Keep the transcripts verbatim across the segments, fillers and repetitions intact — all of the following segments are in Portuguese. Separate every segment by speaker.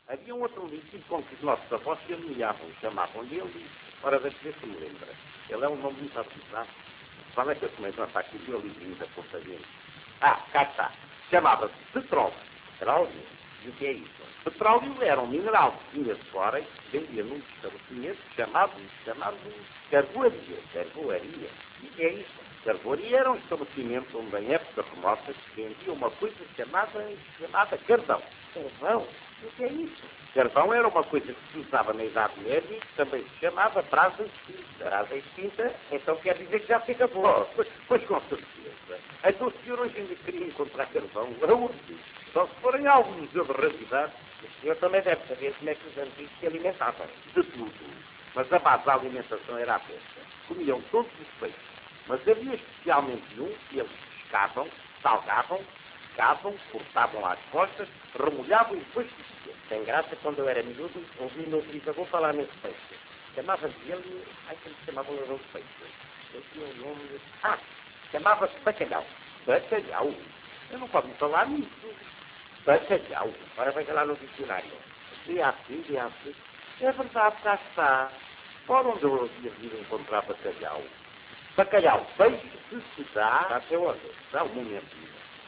Speaker 1: Havia um outro líquido com que os nossos avós se alinhavam, chamavam-lhe ele. Ora, deixa ver se me lembra. Ele é um nome muito avisado. Qual é que eu tomei nota aqui do meu livrinho da Ponta dele? Ah, cá está. Chamava-se petróleo. Petróleo? E o que é isso? Petróleo era um mineral que vinha de fora e que se vendia num estabelecimento chamado, chamado carvoaria. Carvoaria. E o que é isso? Carvoaria era um estabelecimento onde, em época remota, se vendia uma coisa chamada, chamada carvão. Carvão? O que é isso? Carvão era uma coisa que se usava na Idade Média e que também se chamava brasa extinta. Brasa extinta, então quer dizer que já se acabou. Oh, pois, pois com certeza. Então o senhor hoje ainda queria encontrar carvão? Aonde? Só se forem algum museu de raridade. O senhor também deve saber como é que os antigos se alimentavam. De tudo. Mas a base da alimentação era a pesca. Comiam todos os peixes. Mas havia especialmente um que eles pescavam, salgavam, pescavam, cortavam às costas, remolhavam e depois coziam. Sem graça, quando eu era miúdo, ouvi o meu trisavô falar nesse peixe. Chamava-se ele... Ai, como se chamava o meu peixe? Eu tinha um nome... Ah, chamava-se bacalhau. Bacalhau? Eu não posso me falar nisso. Bacalhau. Agora veja lá no dicionário. De assim, de assim. É verdade, cá está. Por onde eu havia vir encontrar bacalhau? Bacalhau, peixe que se dá... Está até onde? Dá um momento.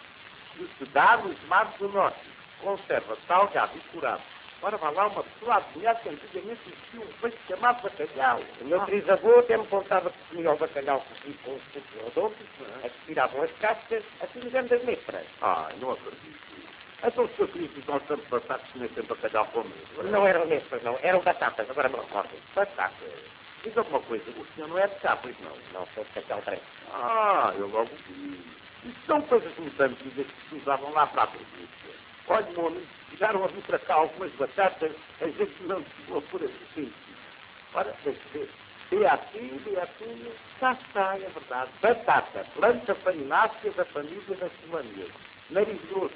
Speaker 1: Que se dá nos mares do norte. Conserva salgado e curado. Ora, vá lá uma pessoa a adivinhar que antigamente existia um peixe chamado bacalhau. O meu trisavô até me contava que comia o bacalhau cozido com os frutos redondos, a que tiravam as cascas, assim grandes letras. Ah, não acredito. Então os seus filhos ficam sempre passados de comer sempre bacalhau comigo. Não eram letras, não. Eram batatas, agora me recordo. Batatas. Diga alguma coisa, o senhor não é de cá, pois não? Não, sou de Cacau Trem. Ah, eu logo vi. Isso são coisas muito antigas que se usavam lá para a província. Olha, meu amigo, chegaram a vir para cá algumas batatas, a gente não chegou por assim. Ora, deixa ver. Beatinho, beatinho, cá está, é verdade. Batata, planta farinácea da família das Silanias. Nariz grosso.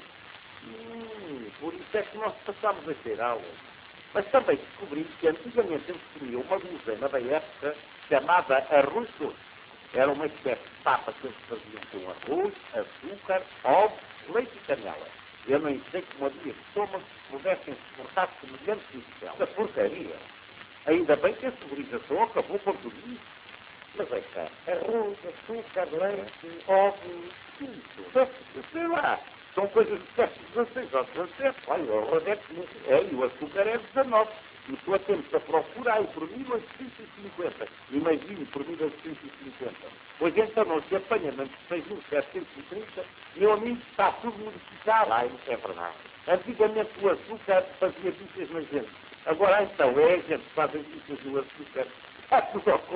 Speaker 1: Hum, por isso é que nós passámos a ter aulas. Mas também descobri que antigamente eles comiam uma gulosema da época chamada arroz doce. Era uma espécie de papa que eles faziam com arroz, açúcar, ovos, leite e canela. Eu nem sei como havia estômagos que pudessem suportar semelhante nutrição. Essa porcaria. Ainda bem que a civilização acabou por tudo isso. Mas é cá, arroz, açúcar, leite, ovos, tudo. Sei lá. São coisas de século dezasseis ou dezassete. Olha, o arroz é quinze. É, e o açúcar é dezanove. E estou a tempo a procurar por mil oitocentos e cinquenta. Imagine, por mil oitocentos e cinquenta. Pois então não se apanha antes de seis mil setecentos e trinta. Meu amigo, está tudo modificado. Ah, isso é verdade. Antigamente o açúcar fazia bichas na gente. Agora então é a gente que faz as bichas no açúcar. Está tudo ao